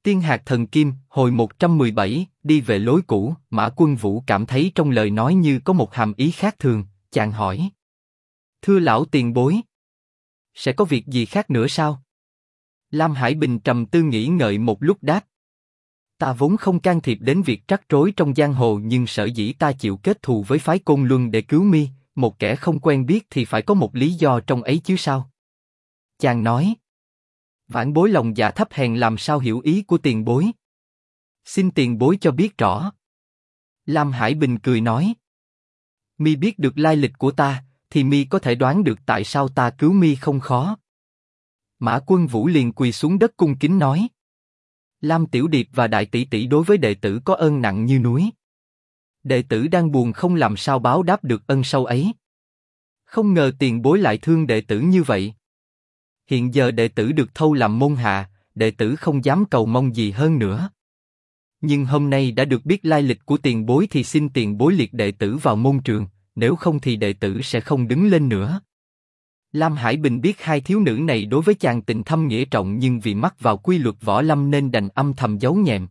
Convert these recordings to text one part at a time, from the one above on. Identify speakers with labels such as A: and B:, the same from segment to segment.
A: Tiên hạt thần kim, hồi 117, đi về lối cũ. Mã Quân Vũ cảm thấy trong lời nói như có một hàm ý khác thường, chàng hỏi. Thưa lão tiền bối, sẽ có việc gì khác nữa sao? Lam Hải Bình trầm tư nghĩ ngợi một lúc đáp. Ta vốn không can thiệp đến việc rắc rối trong giang hồ, nhưng sở dĩ ta chịu kết thù với phái Côn Luân để cứu mi, một kẻ không quen biết thì phải có một lý do trong ấy chứ sao? Chàng nói. Vãn bối lòng dạ thấp hèn làm sao hiểu ý của tiền bối. Xin tiền bối cho biết rõ. Lam Hải Bình cười nói. Mi biết được lai lịch của ta, thì mi có thể đoán được tại sao ta cứu mi không khó. Mã Quân Vũ liền quỳ xuống đất cung kính nói. Lam Tiểu Điệp và Đại tỷ tỷ đối với đệ tử có ơn nặng như núi. Đệ tử đang buồn không làm sao báo đáp được ân sâu ấy. Không ngờ tiền bối lại thương đệ tử như vậy. Hiện giờ đệ tử được thâu làm môn hạ, đệ tử không dám cầu mong gì hơn nữa. Nhưng hôm nay đã được biết lai lịch của tiền bối thì xin tiền bối liệt đệ tử vào môn trường, nếu không thì đệ tử sẽ không đứng lên nữa. Lam Hải Bình biết hai thiếu nữ này đối với chàng tình thâm nghĩa trọng, nhưng vì mắc vào quy luật võ lâm nên đành âm thầm giấu nhẹm.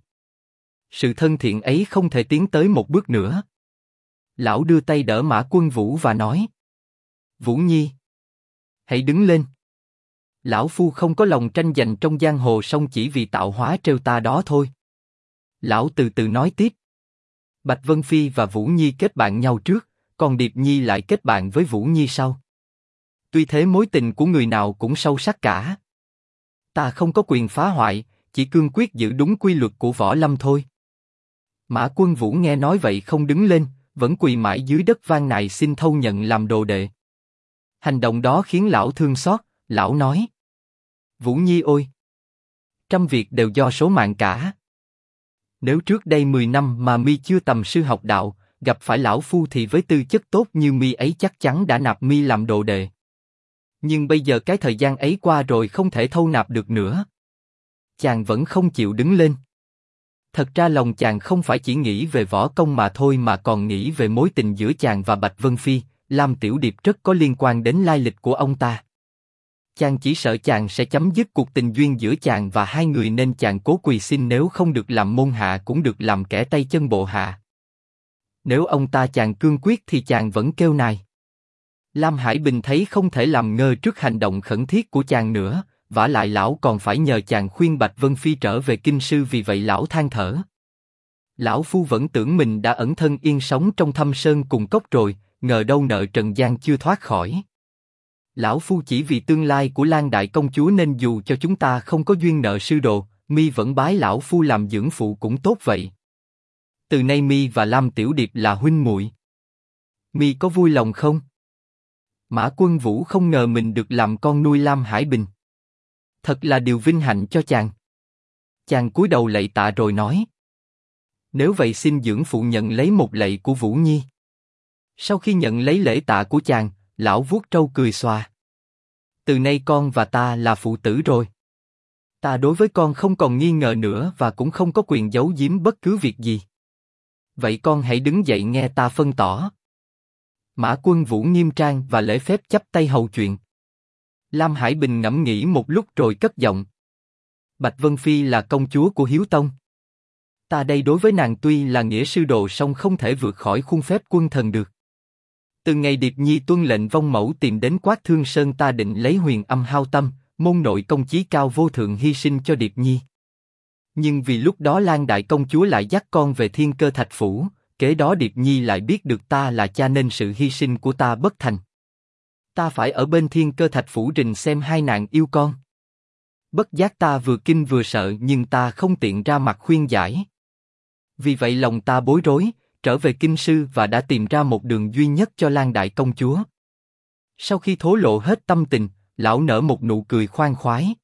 A: Sự thân thiện ấy không thể tiến tới một bước nữa. Lão đưa tay đỡ Mã Quân Vũ và nói. Vũ Nhi, hãy đứng lên. Lão phu không có lòng tranh giành trong giang hồ, song chỉ vì tạo hóa trêu ta đó thôi. Lão từ từ nói tiếp. Bạch Vân Phi và Vũ Nhi kết bạn nhau trước, còn Điệp Nhi lại kết bạn với Vũ Nhi sau. Tuy thế mối tình của người nào cũng sâu sắc cả. Ta không có quyền phá hoại, chỉ cương quyết giữ đúng quy luật của võ lâm thôi. Mã Quân Vũ nghe nói vậy không đứng lên, vẫn quỳ mãi dưới đất van nài xin thâu nhận làm đồ đệ. Hành động đó khiến lão thương xót, lão nói. Vũ Nhi ôi! Trăm việc đều do số mạng cả. Nếu trước đây 10 năm mà mi chưa tầm sư học đạo, gặp phải lão phu thì với tư chất tốt như mi ấy chắc chắn đã nạp mi làm đồ đệ. Nhưng bây giờ cái thời gian ấy qua rồi, không thể thâu nạp được nữa. Chàng vẫn không chịu đứng lên. Thật ra lòng chàng không phải chỉ nghĩ về võ công mà thôi, mà còn nghĩ về mối tình giữa chàng và Bạch Vân Phi. Lam Tiểu Điệp rất có liên quan đến lai lịch của ông ta. Chàng chỉ sợ chàng sẽ chấm dứt cuộc tình duyên giữa chàng và hai người, nên chàng cố quỳ xin nếu không được làm môn hạ cũng được làm kẻ tay chân bộ hạ. Nếu ông ta chàng cương quyết thì chàng vẫn kêu nài. Lam Hải Bình thấy không thể làm ngơ trước hành động khẩn thiết của chàng nữa, vả lại lão còn phải nhờ chàng khuyên Bạch Vân Phi trở về kinh sư, vì vậy lão than thở. Lão phu vẫn tưởng mình đã ẩn thân yên sống trong thâm sơn cùng cốc rồi, ngờ đâu nợ trần gian chưa thoát khỏi. Lão phu chỉ vì tương lai của Lan đại công chúa nên dù cho chúng ta không có duyên nợ sư đồ, mi vẫn bái lão phu làm dưỡng phụ cũng tốt vậy. Từ nay mi và Lam Tiểu Điệp là huynh muội. Mi có vui lòng không? Mã Quân Vũ không ngờ mình được làm con nuôi Lam Hải Bình. Thật là điều vinh hạnh cho chàng. Chàng cúi đầu lạy tạ rồi nói. Nếu vậy xin dưỡng phụ nhận lấy một lạy của Vũ Nhi. Sau khi nhận lấy lễ tạ của chàng, lão vuốt trâu cười xòa. Từ nay con và ta là phụ tử rồi. Ta đối với con không còn nghi ngờ nữa và cũng không có quyền giấu giếm bất cứ việc gì. Vậy con hãy đứng dậy nghe ta phân tỏ. Mã Quân Vũ nghiêm trang và lễ phép chắp tay hầu chuyện. Lam Hải Bình ngẫm nghĩ một lúc rồi cất giọng. Bạch Vân Phi là công chúa của Hiếu Tông. Ta đây đối với nàng tuy là nghĩa sư đồ song không thể vượt khỏi khuôn phép quân thần được. Từ ngày Điệp Nhi tuân lệnh vong mẫu tìm đến Quát Thương Sơn, ta định lấy huyền âm hao tâm, môn nội công chí cao vô thượng hy sinh cho Điệp Nhi. Nhưng vì lúc đó Lan đại công chúa lại dắt con về Thiên Cơ Thạch phủ, kế đó Điệp Nhi lại biết được ta là cha nên sự hy sinh của ta bất thành. Ta phải ở bên Thiên Cơ Thạch phủ rình xem hai nàng yêu con. Bất giác ta vừa kinh vừa sợ, nhưng ta không tiện ra mặt khuyên giải. Vì vậy lòng ta bối rối, trở về kinh sư và đã tìm ra một đường duy nhất cho Lan đại công chúa. Sau khi thổ lộ hết tâm tình, lão nở một nụ cười khoan khoái.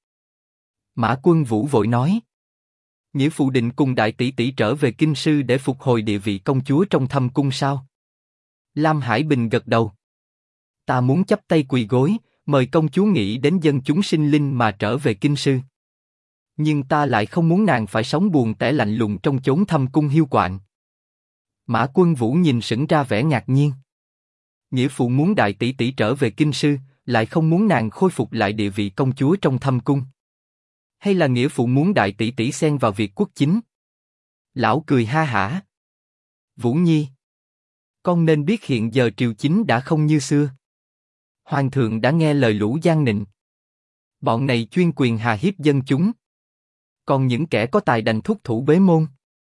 A: Mã Quân Vũ vội nói. Nghĩa phụ định cùng đại tỷ tỷ trở về kinh sư để phục hồi địa vị công chúa trong thâm cung sao? Lam Hải Bình gật đầu. Ta muốn chắp tay quỳ gối, mời công chúa nghĩ đến dân chúng sinh linh mà trở về kinh sư. Nhưng ta lại không muốn nàng phải sống buồn tẻ lạnh lùng trong chốn thâm cung hiu quạnh. Mã Quân Vũ nhìn sững ra vẻ ngạc nhiên. Nghĩa phụ muốn đại tỷ tỷ trở về kinh sư, lại không muốn nàng khôi phục lại địa vị công chúa trong thâm cung. Hay là nghĩa phụ muốn đại tỷ tỷ xen vào việc quốc chính? Lão cười ha hả. Vũ Nhi, con nên biết hiện giờ triều chính đã không như xưa. Hoàng thượng đã nghe lời lũ gian nịnh. Bọn này chuyên quyền hà hiếp dân chúng. Còn những kẻ có tài đành thúc thủ bế môn.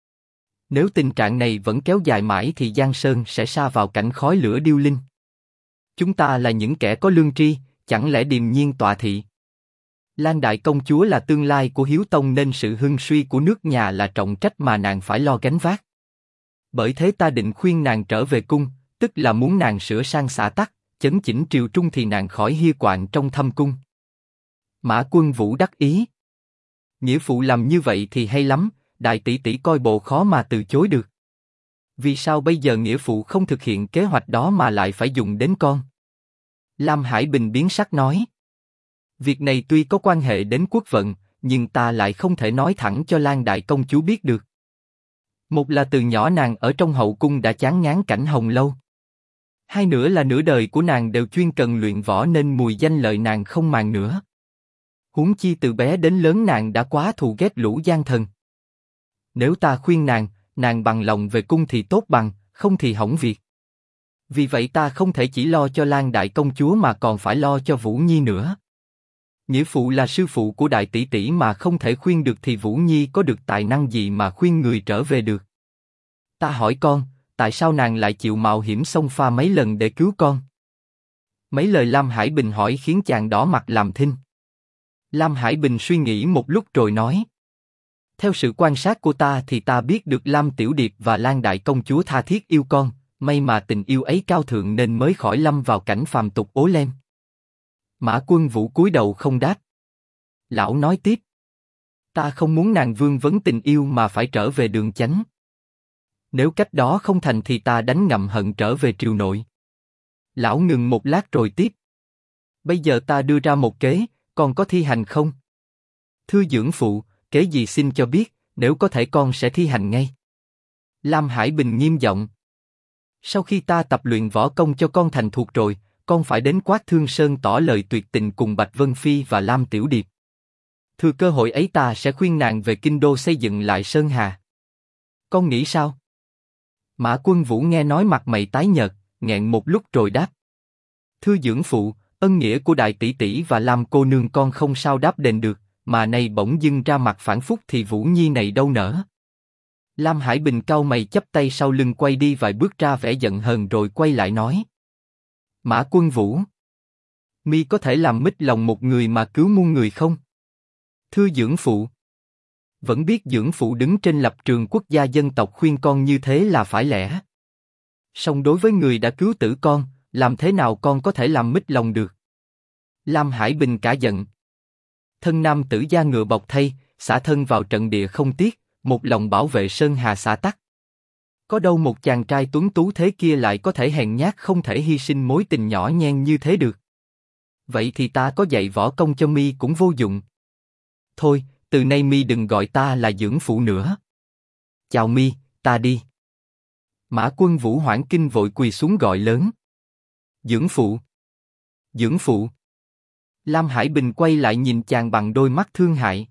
A: Nếu tình trạng này vẫn kéo dài mãi thì Giang Sơn sẽ sa vào cảnh khói lửa điêu linh. Chúng ta là những kẻ có lương tri, chẳng lẽ điềm nhiên tọa thị? Lan đại công chúa là tương lai của Hiếu Tông nên sự hưng suy của nước nhà là trọng trách mà nàng phải lo gánh vác. Bởi thế ta định khuyên nàng trở về cung, tức là muốn nàng sửa sang xã tắc, chấn chỉnh triều trung thì nàng khỏi hia quạng trong thâm cung. Mã Quân Vũ đắc ý. Nghĩa phụ làm như vậy thì hay lắm, đại tỷ tỷ coi bộ khó mà từ chối được. Vì sao bây giờ nghĩa phụ không thực hiện kế hoạch đó mà lại phải dùng đến con? Lam Hải Bình biến sắc nói. Việc này tuy có quan hệ đến quốc vận, nhưng ta lại không thể nói thẳng cho Lan đại công chúa biết được. Một là từ nhỏ nàng ở trong hậu cung đã chán ngán cảnh hồng lâu. Hai nữa là nửa đời của nàng đều chuyên cần luyện võ nên mùi danh lợi nàng không màng nữa. Huống chi từ bé đến lớn nàng đã quá thù ghét lũ gian thần. Nếu ta khuyên nàng bằng lòng về cung thì tốt bằng, không thì hỏng việc. Vì vậy ta không thể chỉ lo cho Lan đại công chúa mà còn phải lo cho Vũ Nhi nữa. Nghĩa phụ là sư phụ của đại tỷ tỷ mà không thể khuyên được thì Vũ Nhi có được tài năng gì mà khuyên người trở về được? Ta hỏi con, tại sao nàng lại chịu mạo hiểm xông pha mấy lần để cứu con? Mấy lời Lam Hải Bình hỏi khiến chàng đỏ mặt làm thinh. Lam Hải Bình suy nghĩ một lúc rồi nói. Theo sự quan sát của ta thì ta biết được Lam Tiểu Điệp và Lan đại công chúa tha thiết yêu con, may mà tình yêu ấy cao thượng nên mới khỏi lâm vào cảnh phàm tục ố lem. Mã Quân Vũ cúi đầu không đáp. Lão nói tiếp. Ta không muốn nàng vương vấn tình yêu mà phải trở về đường chánh. Nếu cách đó không thành thì ta đánh ngậm hận trở về triều nội. Lão ngừng một lát rồi tiếp. Bây giờ ta đưa ra một kế, con có thi hành không? Thưa dưỡng phụ, kế gì xin cho biết, nếu có thể con sẽ thi hành ngay. Lam Hải Bình nghiêm giọng. Sau khi ta tập luyện võ công cho con thành thuộc rồi, con phải đến Quát Thương Sơn tỏ lời tuyệt tình cùng Bạch Vân Phi và Lam Tiểu Điệp. Thừa cơ hội ấy ta sẽ khuyên nàng về kinh đô xây dựng lại Sơn Hà. Con nghĩ sao? Mã Quân Vũ nghe nói mặt mày tái nhợt, nghẹn một lúc rồi đáp. Thưa dưỡng phụ, ân nghĩa của đại tỷ tỷ và Lam cô nương con không sao đáp đền được, mà nay bỗng dưng ra mặt phản phúc thì Vũ Nhi này đâu nỡ. Lam Hải Bình cau mày chắp tay sau lưng quay đi vài bước ra vẻ giận hờn rồi quay lại nói. Mã Quân Vũ, mi có thể làm mít lòng một người mà cứu muôn người không? Thưa dưỡng phụ, vẫn biết dưỡng phụ đứng trên lập trường quốc gia dân tộc khuyên con như thế là phải lẽ. Song đối với người đã cứu tử con, làm thế nào con có thể làm mít lòng được? Lam Hải Bình cả giận. Thân nam tử da ngựa bọc thây, xả thân vào trận địa không tiếc, một lòng bảo vệ Sơn Hà xã tắc. Có đâu một chàng trai tuấn tú thế kia lại có thể hèn nhát không thể hy sinh mối tình nhỏ nhen như thế được. Vậy thì ta có dạy võ công cho mi cũng vô dụng. Thôi, từ nay mi đừng gọi ta là dưỡng phụ nữa. Chào mi, ta đi. Mã Quân Vũ hoảng kinh vội quỳ xuống gọi lớn. Dưỡng phụ. Dưỡng phụ. Lam Hải Bình quay lại nhìn chàng bằng đôi mắt thương hại.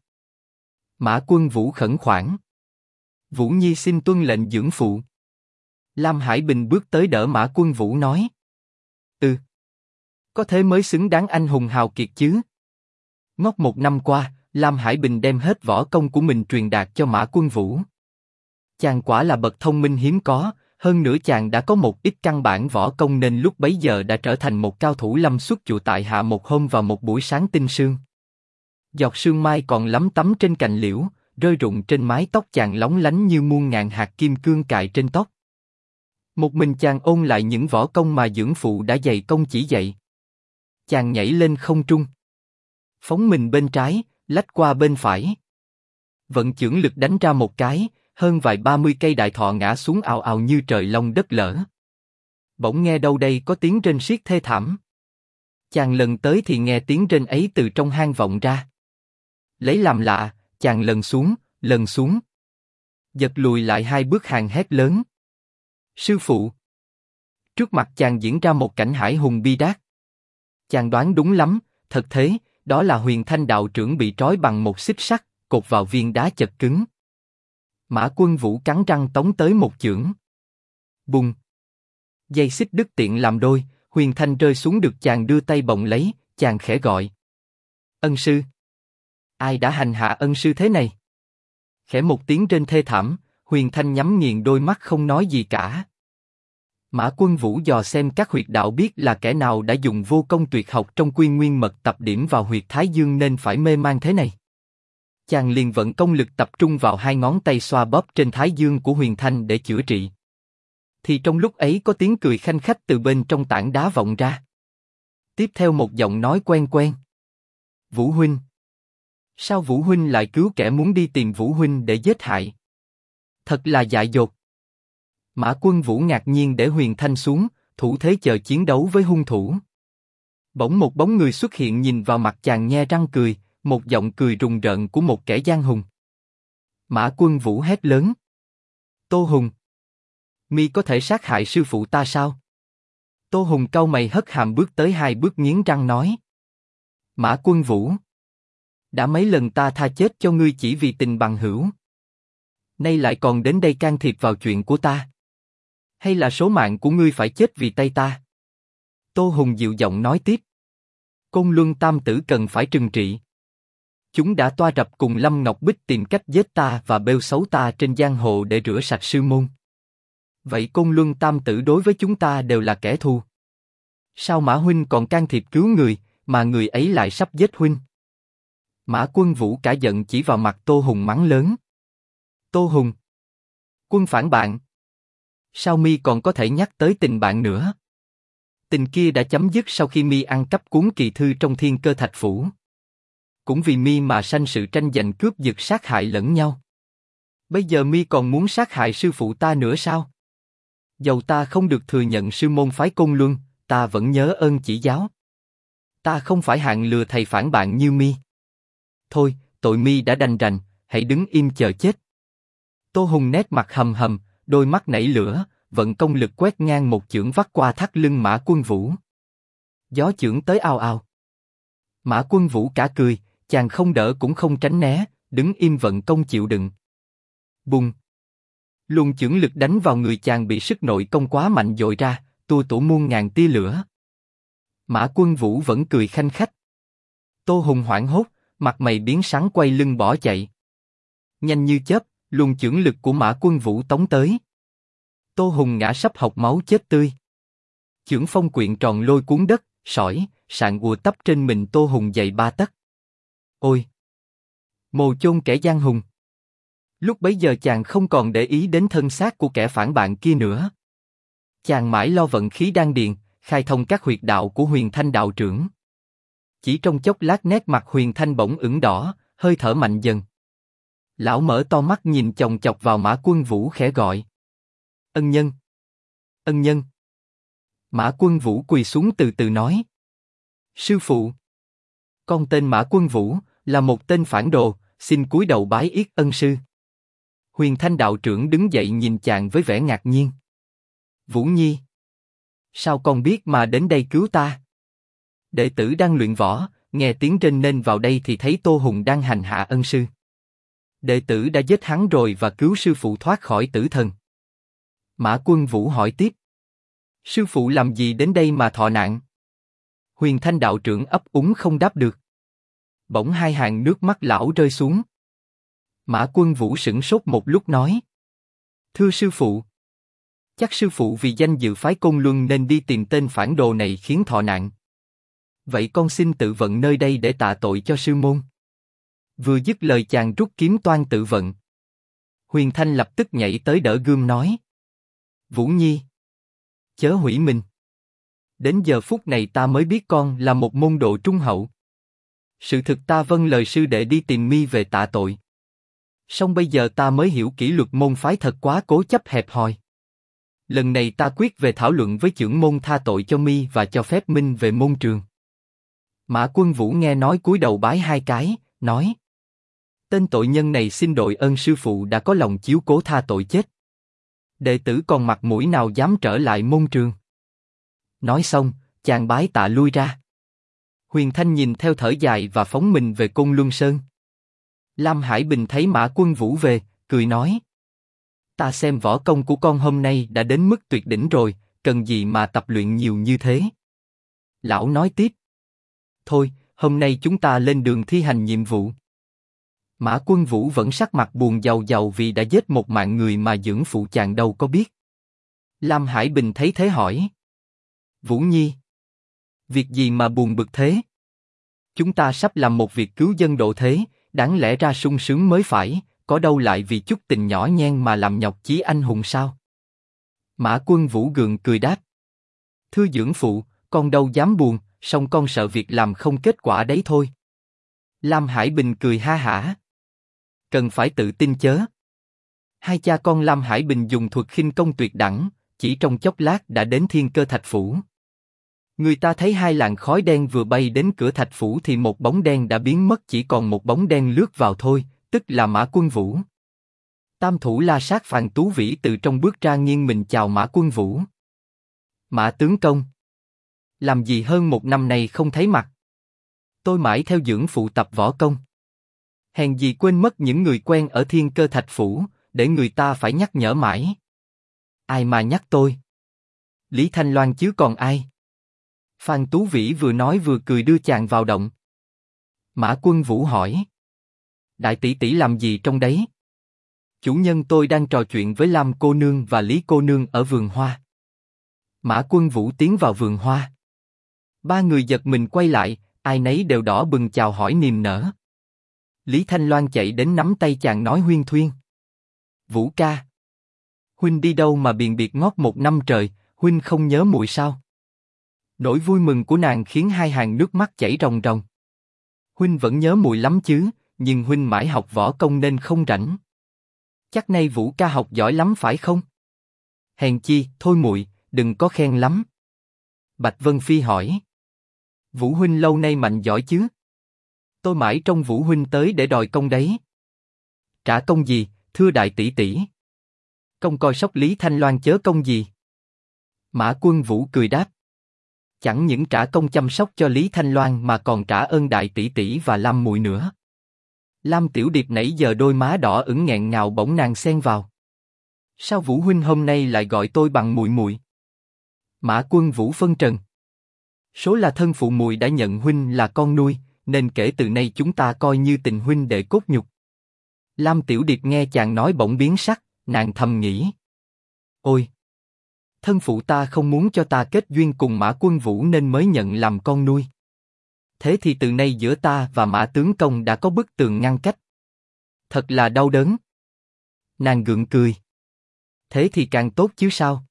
A: Mã Quân Vũ khẩn khoản. Vũ Nhi xin tuân lệnh dưỡng phụ. Lam Hải Bình bước tới đỡ Mã Quân Vũ nói. Có thế mới xứng đáng anh hùng hào kiệt chứ. Ngót một năm qua, Lam Hải Bình đem hết võ công của mình truyền đạt cho Mã Quân Vũ. Chàng quả là bậc thông minh hiếm có, hơn nữa chàng đã có một ít căn bản võ công nên lúc bấy giờ đã trở thành một cao thủ lâm xuất chùa tại hạ một hôm vào một buổi sáng tinh sương. Giọt sương mai còn lấm tấm trên cành liễu, rơi rụng trên mái tóc chàng lóng lánh như muôn ngàn hạt kim cương cài trên tóc. Một mình chàng ôn lại những võ công mà dưỡng phụ đã dày công chỉ dạy. Chàng nhảy lên không trung, phóng mình bên trái, lách qua bên phải. Vận chưởng lực đánh ra một cái, hơn vài 30 cây đại thọ ngã xuống ào ào như trời long đất lở. Bỗng nghe đâu đây có tiếng rên xiết thê thảm. Chàng lần tới thì nghe tiếng rên ấy từ trong hang vọng ra. Lấy làm lạ, chàng lần xuống. Giật lùi lại 2 bước hàng hét lớn. Sư phụ! Trước mặt chàng diễn ra một cảnh hải hùng bi đát. Chàng đoán đúng lắm, thật thế, đó là Huyền Thanh đạo trưởng bị trói bằng một xích sắt, cột vào viên đá chật cứng. Mã Quân Vũ cắn răng tống tới một chưởng. Bùng! Dây xích đứt tiện làm đôi, Huyền Thanh rơi xuống được chàng đưa tay bồng lấy, chàng khẽ gọi. Ân sư! Ai đã hành hạ ân sư thế này? Khẽ một tiếng trên thê thảm, Huyền Thanh nhắm nghiền đôi mắt không nói gì cả. Mã Quân Vũ dò xem các huyệt đạo biết là kẻ nào đã dùng vô công tuyệt học trong Quy Nguyên Mật tập điểm vào huyệt Thái Dương nên phải mê man thế này. Chàng liền vận công lực tập trung vào hai ngón tay xoa bóp trên Thái Dương của Huyền Thanh để chữa trị. Thì trong lúc ấy có tiếng cười khanh khách từ bên trong tảng đá vọng ra. Tiếp theo một giọng nói quen quen. Vũ huynh. Sao Vũ huynh lại cứu kẻ muốn đi tìm Vũ huynh để giết hại? Thật là dại dột. Mã Quân Vũ ngạc nhiên để Huyền Thanh xuống, thủ thế chờ chiến đấu với hung thủ. Bỗng một bóng người xuất hiện nhìn vào mặt chàng nhe răng cười, một giọng cười rùng rợn của một kẻ giang hùng. Mã Quân Vũ hét lớn. Tô Hùng! Mi có thể sát hại sư phụ ta sao? Tô Hùng cau mày hất hàm bước tới hai bước nghiến răng nói. Mã Quân Vũ! Đã mấy lần ta tha chết cho ngươi chỉ vì tình bằng hữu. Nay lại còn đến đây can thiệp vào chuyện của ta. Hay là số mạng của ngươi phải chết vì tay ta? Tô Hùng dịu giọng nói tiếp. Côn Luân Tam Tử cần phải trừng trị. Chúng đã toa rập cùng Lâm Ngọc Bích tìm cách giết ta và bêu xấu ta trên giang hồ để rửa sạch sư môn. Vậy Côn Luân Tam Tử đối với chúng ta đều là kẻ thù. Sao Mã huynh còn can thiệp cứu người, mà người ấy lại sắp giết huynh? Mã Quân Vũ cả giận chỉ vào mặt Tô Hùng mắng lớn. Tô Hùng! Quân phản bạn! Sao mi còn có thể nhắc tới tình bạn nữa? Tình kia đã chấm dứt sau khi mi ăn cắp cuốn kỳ thư trong Thiên Cơ Thạch Phủ. Cũng vì mi mà sanh sự tranh giành cướp giật sát hại lẫn nhau. Bây giờ mi còn muốn sát hại sư phụ ta nữa sao? Dầu ta không được thừa nhận sư môn phái Côn Luân, ta vẫn nhớ ơn chỉ giáo. Ta không phải hạng lừa thầy phản bạn như mi. Thôi, tội mi đã đành rành, hãy đứng im chờ chết. Tô Hùng nét mặt hầm hầm, đôi mắt nảy lửa, vận công lực quét ngang một chưởng vắt qua thắt lưng Mã Quân Vũ. Gió chưởng tới ào ào. Mã Quân Vũ cả cười, chàng không đỡ cũng không tránh né, đứng im vận công chịu đựng. Bùng! Luồng chưởng lực đánh vào người chàng bị sức nội công quá mạnh dội ra, tua tủa muôn ngàn tia lửa. Mã Quân Vũ vẫn cười khanh khách. Tô Hùng hoảng hốt, mặt mày biến sáng quay lưng bỏ chạy. Nhanh như chớp, luồng chưởng lực của Mã Quân Vũ tống tới. Tô Hùng ngã sấp hộc máu chết tươi. Chưởng phong quyện tròn lôi cuốn đất, sỏi, sạn ùa tấp trên mình Tô Hùng dày 3 tấc. Ôi! Mồ chôn kẻ giang hùng! Lúc bấy giờ chàng không còn để ý đến thân xác của kẻ phản bạn kia nữa. Chàng mãi lo vận khí đan điền, khai thông các huyệt đạo của Huyền Thanh đạo trưởng. Chỉ trong chốc lát nét mặt Huyền Thanh bỗng ửng đỏ, hơi thở mạnh dần. Lão mở to mắt nhìn chòng chọc vào Mã Quân Vũ khẽ gọi. Ân nhân! Ân nhân! Mã Quân Vũ quỳ xuống từ từ nói. Sư phụ! Con tên Mã Quân Vũ, là một tên phản đồ, xin cúi đầu bái yết ân sư. Huyền Thanh đạo trưởng đứng dậy nhìn chàng với vẻ ngạc nhiên. Vũ Nhi! Sao con biết mà đến đây cứu ta? Đệ tử đang luyện võ, nghe tiếng rên nên vào đây thì thấy Tô Hùng đang hành hạ ân sư. Đệ tử đã giết hắn rồi và cứu sư phụ thoát khỏi tử thần. Mã Quân Vũ hỏi tiếp. Sư phụ làm gì đến đây mà thọ nạn? Huyền Thanh đạo trưởng ấp úng không đáp được. Bỗng hai hàng nước mắt lão rơi xuống. Mã Quân Vũ sửng sốt một lúc nói. Thưa sư phụ. Chắc sư phụ vì danh dự phái Côn Luân nên đi tìm tên phản đồ này khiến thọ nạn. Vậy con xin tự vận nơi đây để tạ tội cho sư môn. Vừa dứt lời chàng rút kiếm toan tự vận. Huyền Thanh lập tức nhảy tới đỡ gươm nói. Vũ Nhi! Chớ hủy mình. Đến giờ phút này ta mới biết con là một môn đồ trung hậu. Sự thực ta vâng lời sư đệ đi tìm mi về tạ tội. Song bây giờ ta mới hiểu kỷ luật môn phái thật quá cố chấp hẹp hòi. Lần này ta quyết về thảo luận với chưởng môn tha tội cho mi và cho phép minh về môn trường. Mã Quân Vũ nghe nói cúi đầu bái hai cái, nói. Tên tội nhân này xin đội ơn sư phụ đã có lòng chiếu cố tha tội chết. Đệ tử còn mặt mũi nào dám trở lại môn trường. Nói xong, chàng bái tạ lui ra. Huyền Thanh nhìn theo thở dài và phóng mình về Côn Luân Sơn. Lam Hải Bình thấy Mã Quân Vũ về, cười nói: Ta xem võ công của con hôm nay đã đến mức tuyệt đỉnh rồi, cần gì mà tập luyện nhiều như thế. Lão nói tiếp: Thôi, hôm nay chúng ta lên đường thi hành nhiệm vụ. Mã Quân Vũ vẫn sắc mặt buồn rầu rầu vì đã giết một mạng người mà dưỡng phụ chàng đâu có biết. Lam Hải Bình thấy thế hỏi: Vũ Nhi, việc gì mà buồn bực thế? Chúng ta sắp làm một việc cứu dân độ thế, đáng lẽ ra sung sướng mới phải, có đâu lại vì chút tình nhỏ nhen mà làm nhọc chí anh hùng sao? Mã Quân Vũ gượng cười đáp: Thưa dưỡng phụ, con đâu dám buồn, song con sợ việc làm không kết quả đấy thôi. Lam Hải Bình cười ha hả: Cần phải tự tin chớ. Hai cha con Lam Hải Bình dùng thuật khinh công tuyệt đẳng, chỉ trong chốc lát đã đến Thiên Cơ Thạch Phủ. Người ta thấy hai làn khói đen vừa bay đến cửa thạch phủ thì một bóng đen đã biến mất, chỉ còn một bóng đen lướt vào thôi, tức là Mã Quân Vũ. Tam thủ La Sát Phàn Tú Vĩ từ trong bước ra nghiêng mình chào Mã Quân Vũ. Mã tướng công, làm gì hơn một năm nay không thấy mặt? Tôi mãi theo dưỡng phụ tập võ công. Hèn gì quên mất những người quen ở Thiên Cơ Thạch Phủ, để người ta phải nhắc nhở mãi. Ai mà nhắc tôi? Lý Thanh Loan chứ còn ai? Phan Tú Vĩ vừa nói vừa cười đưa chàng vào động. Mã Quân Vũ hỏi: Đại tỷ tỷ làm gì trong đấy? Chủ nhân tôi đang trò chuyện với Lam cô nương và Lý cô nương ở vườn hoa. Mã Quân Vũ tiến vào vườn hoa. Ba người giật mình quay lại, ai nấy đều đỏ bừng chào hỏi niềm nở. Lý Thanh Loan chạy đến nắm tay chàng nói huyên thuyên: Vũ ca, huynh đi đâu mà biền biệt ngót một năm trời, huynh không nhớ muội sao? Nỗi vui mừng của nàng khiến hai hàng nước mắt chảy ròng ròng. Huynh vẫn nhớ muội lắm chứ, nhưng huynh mãi học võ công nên không rảnh. Chắc nay Vũ ca học giỏi lắm phải không? Hèn chi, thôi muội, đừng có khen lắm. Bạch Vân Phi hỏi: Vũ huynh lâu nay mạnh giỏi chứ? Tôi mãi trông Vũ huynh tới để đòi công đấy. Trả công gì, thưa đại tỷ tỷ? Công coi sóc Lý Thanh Loan chớ công gì? Mã Quân Vũ cười đáp: Chẳng những trả công chăm sóc cho Lý Thanh Loan mà còn trả ơn đại tỷ tỷ và Lam muội nữa. Lam Tiểu Điệp nãy giờ đôi má đỏ ửng nghẹn ngào bỗng nàng xen vào: Sao Vũ huynh hôm nay lại gọi tôi bằng muội muội? Mã Quân Vũ phân trần: Số là thân phụ muội đã nhận huynh là con nuôi, nên kể từ nay chúng ta coi như tình huynh đệ cốt nhục. Lam Tiểu Điệp nghe chàng nói bỗng biến sắc, nàng thầm nghĩ: Ôi! Thân phụ ta không muốn cho ta kết duyên cùng Mã Quân Vũ nên mới nhận làm con nuôi. Thế thì từ nay giữa ta và Mã tướng công đã có bức tường ngăn cách. Thật là đau đớn. Nàng gượng cười: Thế thì càng tốt chứ sao?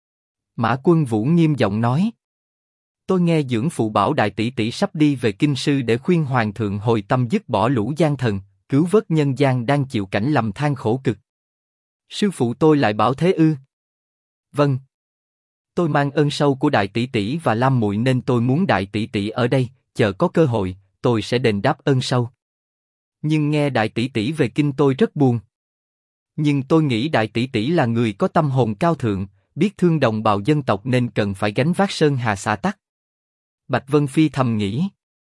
A: Mã Quân Vũ nghiêm giọng nói: Tôi nghe dưỡng phụ bảo đại tỷ tỷ sắp đi về kinh sư để khuyên hoàng thượng hồi tâm dứt bỏ lũ gian thần, cứu vớt nhân gian đang chịu cảnh lầm than khổ cực. Sư phụ tôi lại bảo thế ư? Vâng. Tôi mang ơn sâu của đại tỷ tỷ và Lam muội nên tôi muốn đại tỷ tỷ ở đây, chờ có cơ hội, tôi sẽ đền đáp ơn sâu. Nhưng nghe đại tỷ tỷ về kinh tôi rất buồn. Nhưng tôi nghĩ đại tỷ tỷ là người có tâm hồn cao thượng, biết thương đồng bào dân tộc nên cần phải gánh vác sơn hà xã tắc. Bạch Vân Phi thầm nghĩ: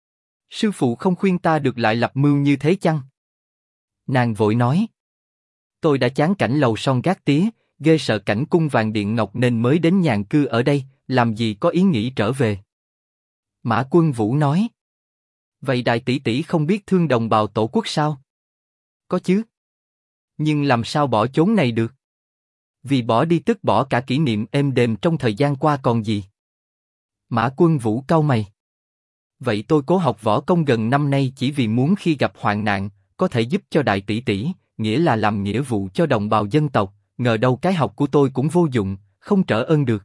A: Sư phụ không khuyên ta được lại lập mưu như thế chăng? Nàng vội nói: Tôi đã chán cảnh lầu son gác tía, ghê sợ cảnh cung vàng điện ngọc nên mới đến nhàn cư ở đây, làm gì có ý nghĩ trở về. Mã Quân Vũ nói: Vậy đại tỷ tỷ không biết thương đồng bào tổ quốc sao? Có chứ. Nhưng làm sao bỏ chốn này được? Vì bỏ đi tức bỏ cả kỷ niệm êm đềm trong thời gian qua còn gì. Mã Quân Vũ cau mày: Vậy tôi cố học võ công gần năm nay chỉ vì muốn khi gặp hoạn nạn, có thể giúp cho đại tỷ tỷ, nghĩa là làm nghĩa vụ cho đồng bào dân tộc, ngờ đâu cái học của tôi cũng vô dụng, không trở ơn được.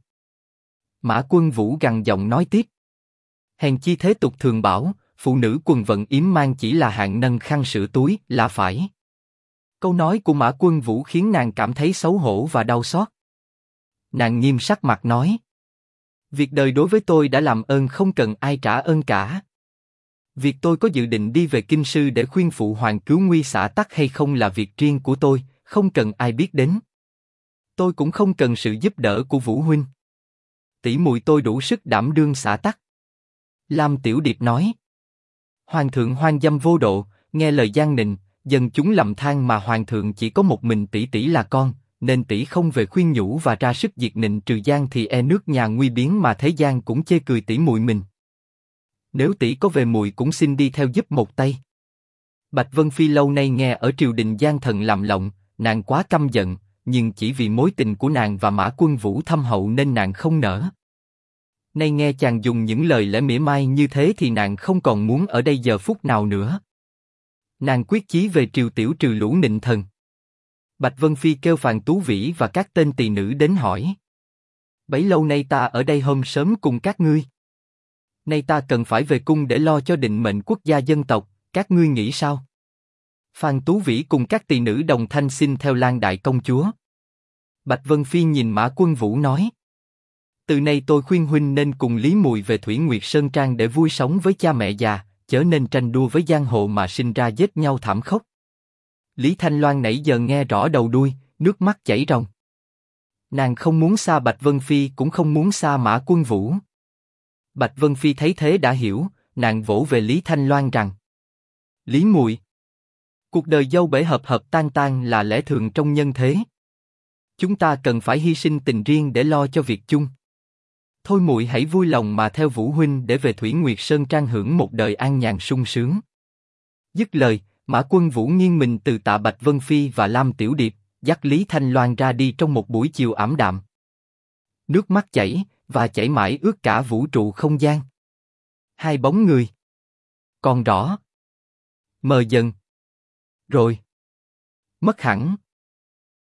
A: Mã Quân Vũ gằn giọng nói tiếp: Hèn chi thế tục thường bảo, phụ nữ quần vận yếm mang chỉ là hạng nâng khăn sửa túi, là phải. Câu nói của Mã Quân Vũ khiến nàng cảm thấy xấu hổ và đau xót. Nàng nghiêm sắc mặt nói: Việc đời đối với tôi đã làm ơn không cần ai trả ơn cả. Việc tôi có dự định đi về kinh sư để khuyên phụ hoàng cứu nguy xã tắc hay không là việc riêng của tôi, không cần ai biết đến. Tôi cũng không cần sự giúp đỡ của Vũ huynh. Tỷ muội tôi đủ sức đảm đương xã tắc. Lam Tiểu Điệp nói. Hoàng thượng hoang dâm vô độ, nghe lời gian nịnh, dân chúng lầm than mà hoàng thượng chỉ có một mình tỷ tỷ là con, nên tỷ không về khuyên nhủ và ra sức diệt nịnh trừ gian thì e nước nhà nguy biến mà thế gian cũng chê cười tỷ muội mình. Nếu tỷ có về muội cũng xin đi theo giúp một tay. Bạch Vân Phi lâu nay nghe ở triều đình gian thần làm lộng, nàng quá căm giận, nhưng chỉ vì mối tình của nàng và Mã Quân Vũ thâm hậu nên nàng không nỡ. Nay nghe chàng dùng những lời lẽ mỉa mai như thế thì nàng không còn muốn ở đây giờ phút nào nữa. Nàng quyết chí về triều tiểu trừ lũ nịnh thần. Bạch Vân Phi kêu Phàn Tú Vĩ và các tên tỳ nữ đến hỏi. Bấy lâu nay ta ở đây hôm sớm cùng các ngươi. Nay ta cần phải về cung để lo cho định mệnh quốc gia dân tộc, các ngươi nghĩ sao? Phàn Tú Vĩ cùng các tỳ nữ đồng thanh xin theo Lan đại công chúa. Bạch Vân Phi nhìn Mã Quân Vũ nói. Từ nay tôi khuyên huynh nên cùng Lý Mùi về Thủy Nguyệt Sơn Trang để vui sống với cha mẹ già, chớ nên tranh đua với giang hồ mà sinh ra giết nhau thảm khốc. Lý Thanh Loan nãy giờ nghe rõ đầu đuôi, nước mắt chảy ròng. Nàng không muốn xa Bạch Vân Phi cũng không muốn xa Mã Quân Vũ. Bạch Vân Phi thấy thế đã hiểu, nàng vỗ về Lý Thanh Loan rằng: Lý Mùi, cuộc đời dâu bể hợp hợp tan tan là lẽ thường trong nhân thế. Chúng ta cần phải hy sinh tình riêng để lo cho việc chung. Thôi muội hãy vui lòng mà theo Vũ huynh để về Thủy Nguyệt Sơn Trang hưởng một đời an nhàn sung sướng. Dứt lời, Mã Quân Vũ nghiêng mình từ tạ Bạch Vân Phi và Lam Tiểu Điệp, dắt Lý Thanh Loan ra đi trong một buổi chiều ảm đạm. Nước mắt chảy, và chảy mãi ướt cả vũ trụ không gian. Hai bóng người. Còn rõ. Mờ dần. Rồi. Mất hẳn.